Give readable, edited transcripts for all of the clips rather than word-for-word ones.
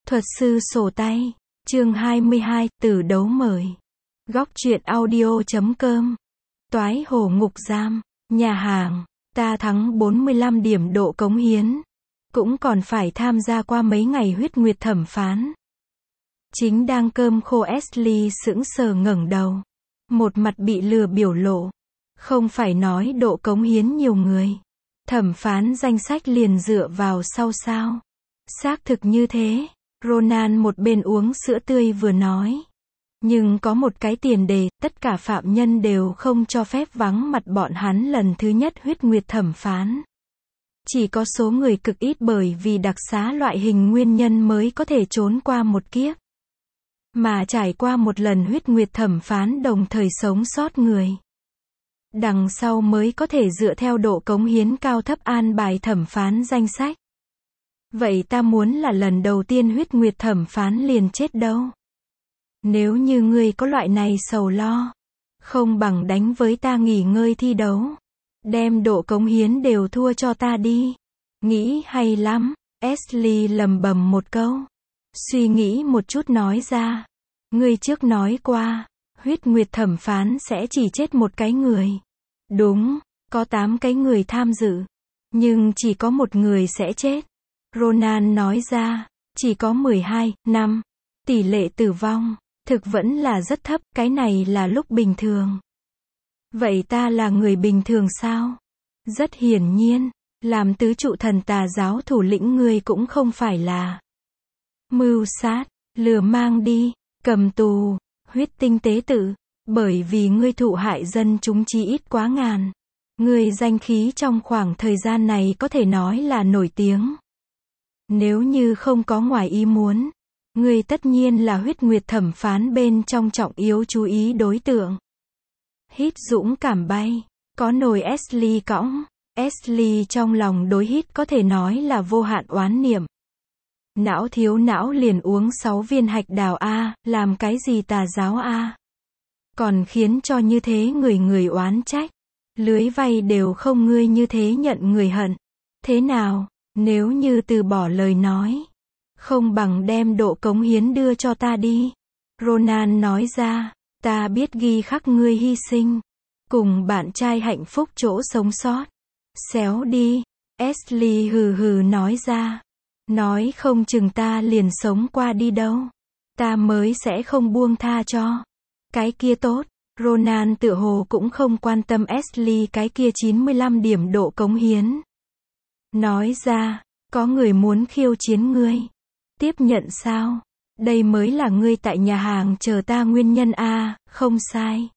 Thuật sư sổ tay, chương 22, tử đấu mời. Góc truyện audio.com. Toái hồ ngục giam, nhà hàng, ta thắng 45 điểm độ cống hiến. Cũng còn phải tham gia qua mấy ngày huyết nguyệt thẩm phán. Chính đang cơm khô Ashley sững sờ ngẩng đầu. Một mặt bị lừa biểu lộ. Không phải nói độ cống hiến nhiều người. Thẩm phán danh sách liền dựa vào sau sao. Xác thực như thế. Ronan một bên uống sữa tươi vừa nói. Nhưng có một cái tiền đề, tất cả phạm nhân đều không cho phép vắng mặt bọn hắn lần thứ nhất huyết nguyệt thẩm phán. Chỉ có số người cực ít bởi vì đặc xá loại hình nguyên nhân mới có thể trốn qua một kiếp. Mà trải qua một lần huyết nguyệt thẩm phán đồng thời sống sót người. Đằng sau mới có thể dựa theo độ cống hiến cao thấp an bài thẩm phán danh sách. Vậy ta muốn là lần đầu tiên huyết nguyệt thẩm phán liền chết đâu. Nếu như ngươi có loại này sầu lo, không bằng đánh với ta nghỉ ngơi thi đấu. Đem độ cống hiến đều thua cho ta đi. Nghĩ hay lắm, Ashley lầm bầm một câu. Suy nghĩ một chút nói ra. Ngươi trước nói qua, huyết nguyệt thẩm phán sẽ chỉ chết một cái người. Đúng, có 8 cái người tham dự. Nhưng chỉ có một người sẽ chết. Ronan nói ra, chỉ có 12, 5. Tỷ lệ tử vong, thực vẫn là rất thấp, cái này là lúc bình thường. Vậy ta là người bình thường sao? Rất hiển nhiên, làm tứ trụ thần tà giáo thủ lĩnh ngươi cũng không phải là mưu sát, lừa mang đi, cầm tù, huyết tinh tế tự, bởi vì ngươi thụ hại dân chúng chí ít quá ngàn. Ngươi danh khí trong khoảng thời gian này có thể nói là nổi tiếng. Nếu như không có ngoài ý muốn, ngươi tất nhiên là huyết nguyệt thẩm phán bên trong trọng yếu chú ý đối tượng. Hít dũng cảm bay, có nồi Ashley cõng. Ashley trong lòng đối Hít có thể nói là vô hạn oán niệm. Não thiếu não liền uống 6 viên hạch đào A, làm cái gì tà giáo A. Còn khiến cho như thế người oán trách. Lưới vay đều không ngươi như thế nhận người hận. Thế nào, nếu như từ bỏ lời nói, không bằng đem độ cống hiến đưa cho ta đi. Ronan nói ra, ta biết ghi khắc ngươi hy sinh. Cùng bạn trai hạnh phúc chỗ sống sót. Xéo đi. Ashley hừ hừ nói ra. Nói không chừng ta liền sống qua đi đâu. Ta mới sẽ không buông tha cho. Cái kia tốt. Ronan tựa hồ cũng không quan tâm Ashley cái kia 95 điểm độ cống hiến. Nói ra, có người muốn khiêu chiến ngươi. Tiếp nhận sao? Đây mới là ngươi tại nhà hàng chờ ta nguyên nhân a, không sai.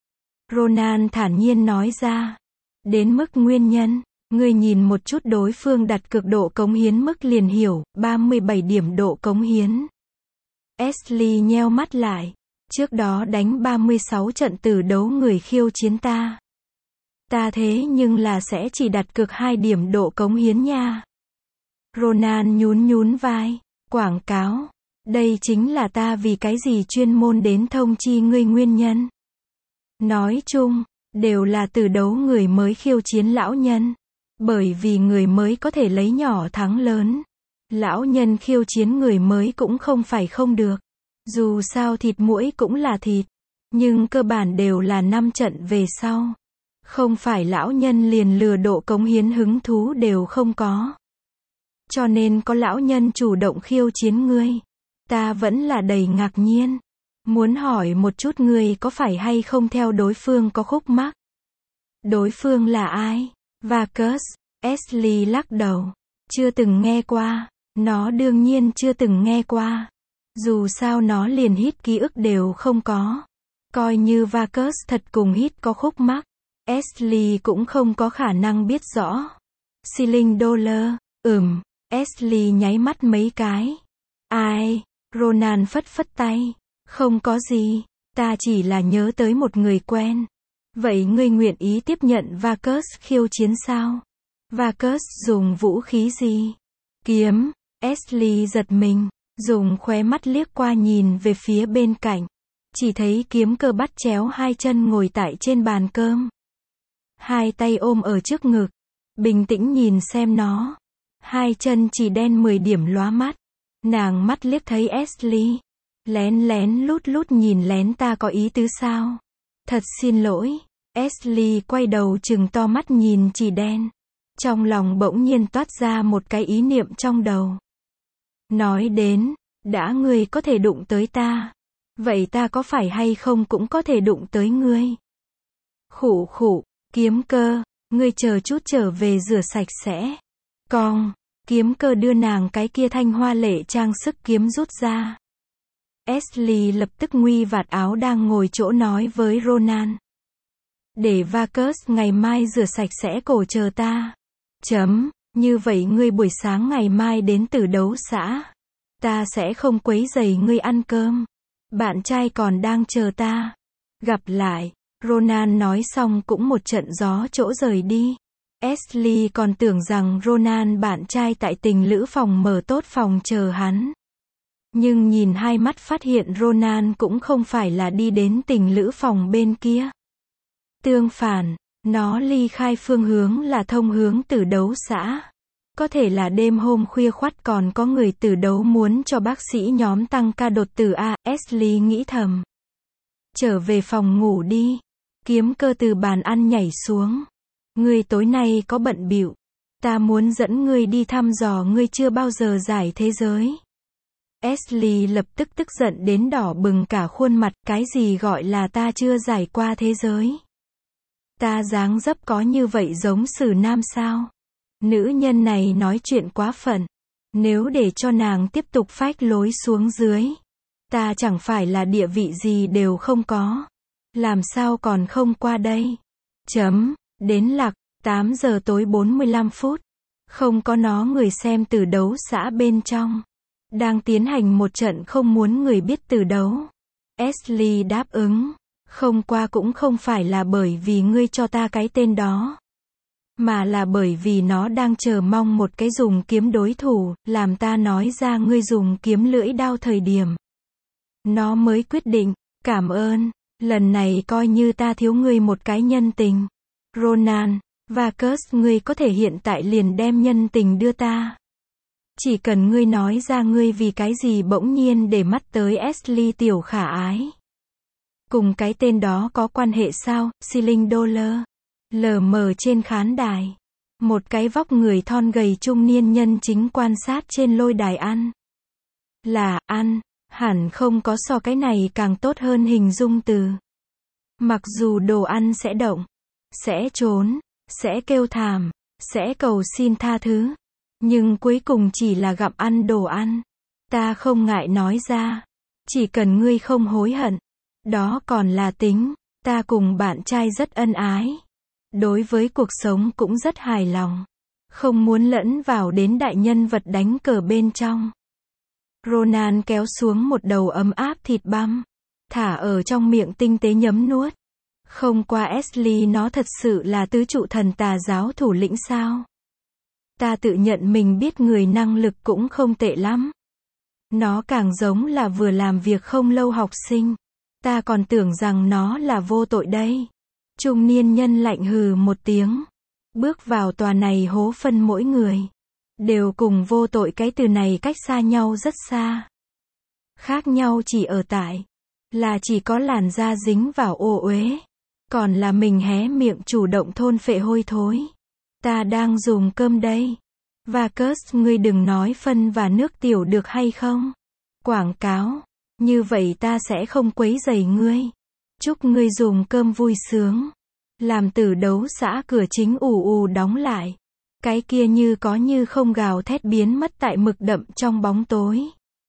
Ronan thản nhiên nói ra. Đến mức nguyên nhân, ngươi nhìn một chút đối phương đặt cược độ cống hiến mức liền hiểu, 37 điểm độ cống hiến. Ashley nheo mắt lại. Trước đó đánh 36 trận tử đấu người khiêu chiến ta. Ta thế nhưng là sẽ chỉ đặt cược 2 điểm độ cống hiến nha. Ronan nhún vai. Quảng cáo. Đây chính là ta vì cái gì chuyên môn đến thông chi ngươi nguyên nhân. Nói chung, đều là tử đấu người mới khiêu chiến lão nhân. Bởi vì người mới có thể lấy nhỏ thắng lớn. Lão nhân khiêu chiến người mới cũng không phải không được. Dù sao thịt muỗi cũng là thịt. Nhưng cơ bản đều là 5 trận về sau. Không phải lão nhân liền lừa độ cống hiến hứng thú đều không có. Cho nên có lão nhân chủ động khiêu chiến ngươi. Ta vẫn là đầy ngạc nhiên. Muốn hỏi một chút ngươi có phải hay không theo đối phương có khúc mắc. Đối phương là ai? Vargas. Ashley lắc đầu. Chưa từng nghe qua. Nó đương nhiên chưa từng nghe qua. Dù sao nó liền Hít ký ức đều không có. Coi như Vargas thật cùng Hít có khúc mắc. Ashley cũng không có khả năng biết rõ. Ceiling Dollar. Ashley nháy mắt mấy cái. Ai? Ronan phất tay. Không có gì. Ta chỉ là nhớ tới một người quen. Vậy ngươi nguyện ý tiếp nhận Vargas khiêu chiến sao? Vargas dùng vũ khí gì? Kiếm. Ashley giật mình. Dùng khóe mắt liếc qua nhìn về phía bên cạnh. Chỉ thấy kiếm cơ bắt chéo 2 chân ngồi tại trên bàn cơm. 2 tay ôm ở trước ngực. Bình tĩnh nhìn xem nó. 2 chân chỉ đen 10 điểm lóa mắt. Nàng mắt liếc thấy Ashley. Lén lén lút lút nhìn lén ta có ý tứ sao? Thật xin lỗi. Ashley quay đầu trừng to mắt nhìn chỉ đen. Trong lòng bỗng nhiên toát ra một cái ý niệm trong đầu. Nói đến, đã ngươi có thể đụng tới ta, vậy ta có phải hay không cũng có thể đụng tới ngươi? Khụ khụ, Kiếm Cơ, ngươi chờ chút trở về rửa sạch sẽ. Cong, Kiếm Cơ đưa nàng cái kia thanh hoa lệ trang sức kiếm rút ra. Ashley lập tức nguy vạt áo đang ngồi chỗ nói với Ronan. Để Varkus ngày mai rửa sạch sẽ cổ chờ ta. Như vậy ngươi buổi sáng ngày mai đến Tử Đấu xã. Ta sẽ không quấy rầy ngươi ăn cơm. Bạn trai còn đang chờ ta. Gặp lại. Ronan nói xong cũng một trận gió chỗ rời đi. Ashley còn tưởng rằng Ronan bạn trai tại tình lữ phòng mở tốt phòng chờ hắn. Nhưng nhìn hai mắt phát hiện Ronan cũng không phải là đi đến tình lữ phòng bên kia. Tương phản, nó ly khai phương hướng là thông hướng Tử Đấu xã. Có thể là đêm hôm khuya khoắt còn có người tử đấu muốn cho bác sĩ nhóm tăng ca đột tử a. Ashley nghĩ thầm. Trở về phòng ngủ đi. Kiếm Cơ từ bàn ăn nhảy xuống. Ngươi tối nay có bận bịu. Ta muốn dẫn ngươi đi thăm dò ngươi chưa bao giờ giải thế giới. Ashley lập tức tức giận đến đỏ bừng cả khuôn mặt. Cái gì gọi là ta chưa giải qua thế giới? Ta dáng dấp có như vậy giống Sử Nam sao? Nữ nhân này nói chuyện quá phận. Nếu để cho nàng tiếp tục phách lối xuống dưới, ta chẳng phải là địa vị gì đều không có. Làm sao còn không qua đây? Đến lạc, 8 giờ tối 45 phút. Không có nó người xem Tử Đấu xã bên trong. Đang tiến hành một trận không muốn người biết tử đấu. Ashley đáp ứng. Không qua cũng không phải là bởi vì ngươi cho ta cái tên đó. Mà là bởi vì nó đang chờ mong một cái dùng kiếm đối thủ, làm ta nói ra ngươi dùng kiếm lưỡi đao thời điểm. Nó mới quyết định, cảm ơn, lần này coi như ta thiếu ngươi một cái nhân tình. Ronan, Varkus ngươi có thể hiện tại liền đem nhân tình đưa ta. Chỉ cần ngươi nói ra ngươi vì cái gì bỗng nhiên để mắt tới Ashley tiểu khả ái. Cùng cái tên đó có quan hệ sao? Ceiling Dollar. Lờ mờ trên khán đài. Một cái vóc người thon gầy trung niên nhân chính quan sát trên lôi đài ăn. Là, ăn, hẳn không có so cái này càng tốt hơn hình dung từ. Mặc dù đồ ăn sẽ động, sẽ trốn, sẽ kêu thảm, sẽ cầu xin tha thứ. Nhưng cuối cùng chỉ là gặm ăn đồ ăn. Ta không ngại nói ra. Chỉ cần ngươi không hối hận. Đó còn là tính. Ta cùng bạn trai rất ân ái. Đối với cuộc sống cũng rất hài lòng. Không muốn lẫn vào đến đại nhân vật đánh cờ bên trong. Ronan kéo xuống một đầu ấm áp thịt băm. Thả ở trong miệng tinh tế nhấm nuốt. Không qua Ashley nó thật sự là tứ trụ thần tà giáo thủ lĩnh sao? Ta tự nhận mình biết người năng lực cũng không tệ lắm. Nó càng giống là vừa làm việc không lâu học sinh. Ta còn tưởng rằng nó là vô tội đây. Trung niên nhân lạnh hừ một tiếng. Bước vào tòa này hố phân mỗi người. Đều cùng vô tội cái từ này cách xa nhau rất xa. Khác nhau chỉ ở tại. Là chỉ có làn da dính vào ô uế. Còn là mình hé miệng chủ động thôn phệ hôi thối. Ta đang dùng cơm đây. Varkus ngươi đừng nói phân và nước tiểu được hay không? Quảng cáo. Như vậy ta sẽ không quấy rầy ngươi. Chúc ngươi dùng cơm vui sướng. Làm Tử Đấu xã cửa chính ù ù đóng lại. Cái kia như có như không gào thét biến mất tại mực đậm trong bóng tối.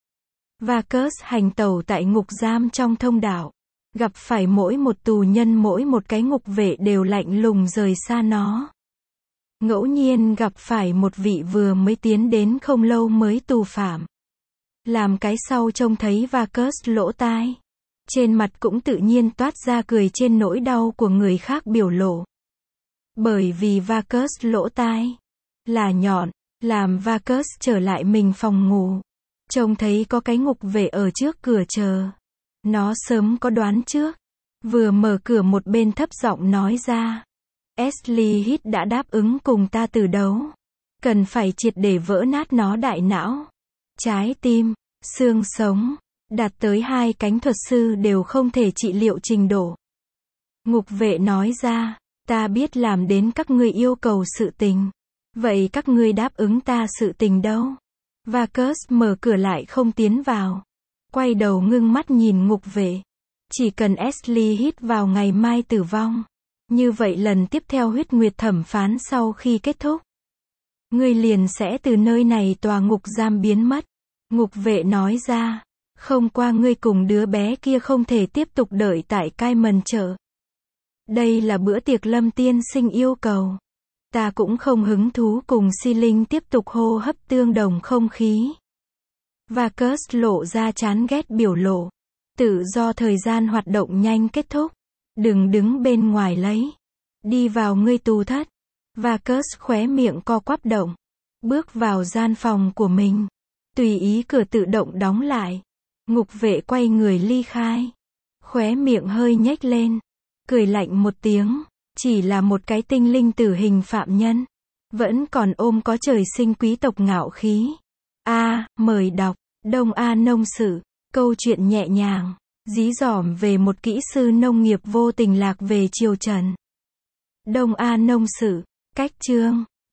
Varkus hành tẩu tại ngục giam trong thông đạo. Gặp phải mỗi một tù nhân mỗi một cái ngục vệ đều lạnh lùng rời xa nó. Ngẫu nhiên gặp phải một vị vừa mới tiến đến không lâu mới tù phạm. Làm cái sau trông thấy Varkus lỗ tai. Trên mặt cũng tự nhiên toát ra cười trên nỗi đau của người khác biểu lộ. Bởi vì Varkus lỗ tai là nhọn, làm Varkus trở lại mình phòng ngủ. Trông thấy có cái ngục vệ ở trước cửa chờ. Nó sớm có đoán trước. Vừa mở cửa một bên thấp giọng nói ra. Ashley Hít đã đáp ứng cùng ta từ đấu. Cần phải triệt để vỡ nát nó đại não. trái tim, xương sống, đạt tới 2 cánh thuật sư đều không thể trị liệu trình độ. Ngục vệ nói ra, ta biết làm đến các ngươi yêu cầu sự tình. Vậy các ngươi đáp ứng ta sự tình đâu? Vargas mở cửa lại không tiến vào. Quay đầu ngưng mắt nhìn ngục vệ. Chỉ cần Ashley hít vào ngày mai tử vong. Như vậy lần tiếp theo huyết nguyệt thẩm phán sau khi kết thúc, ngươi liền sẽ từ nơi này tòa ngục giam biến mất. Ngục vệ nói ra, không qua ngươi cùng đứa bé kia không thể tiếp tục đợi tại Cayman chợ. Đây là bữa tiệc Lâm tiên sinh yêu cầu. Ta cũng không hứng thú cùng Si Linh tiếp tục hô hấp tương đồng không khí. Vargas lộ ra chán ghét biểu lộ. Tự do thời gian hoạt động nhanh kết thúc. Đừng đứng bên ngoài lấy. Đi vào ngươi tù thất. Vargas khóe miệng co quắp động. Bước vào gian phòng của mình. Tùy ý cửa tự động đóng lại. Ngục vệ quay người ly khai. Khóe miệng hơi nhếch lên. Cười lạnh một tiếng. Chỉ là một cái tinh linh tử hình phạm nhân. Vẫn còn ôm có trời sinh quý tộc ngạo khí. Mời đọc. Đông A nông sự. Câu chuyện nhẹ nhàng. Dí dỏm về một kỹ sư nông nghiệp vô tình lạc về triều Trần. Đông A nông sự. Cách chương.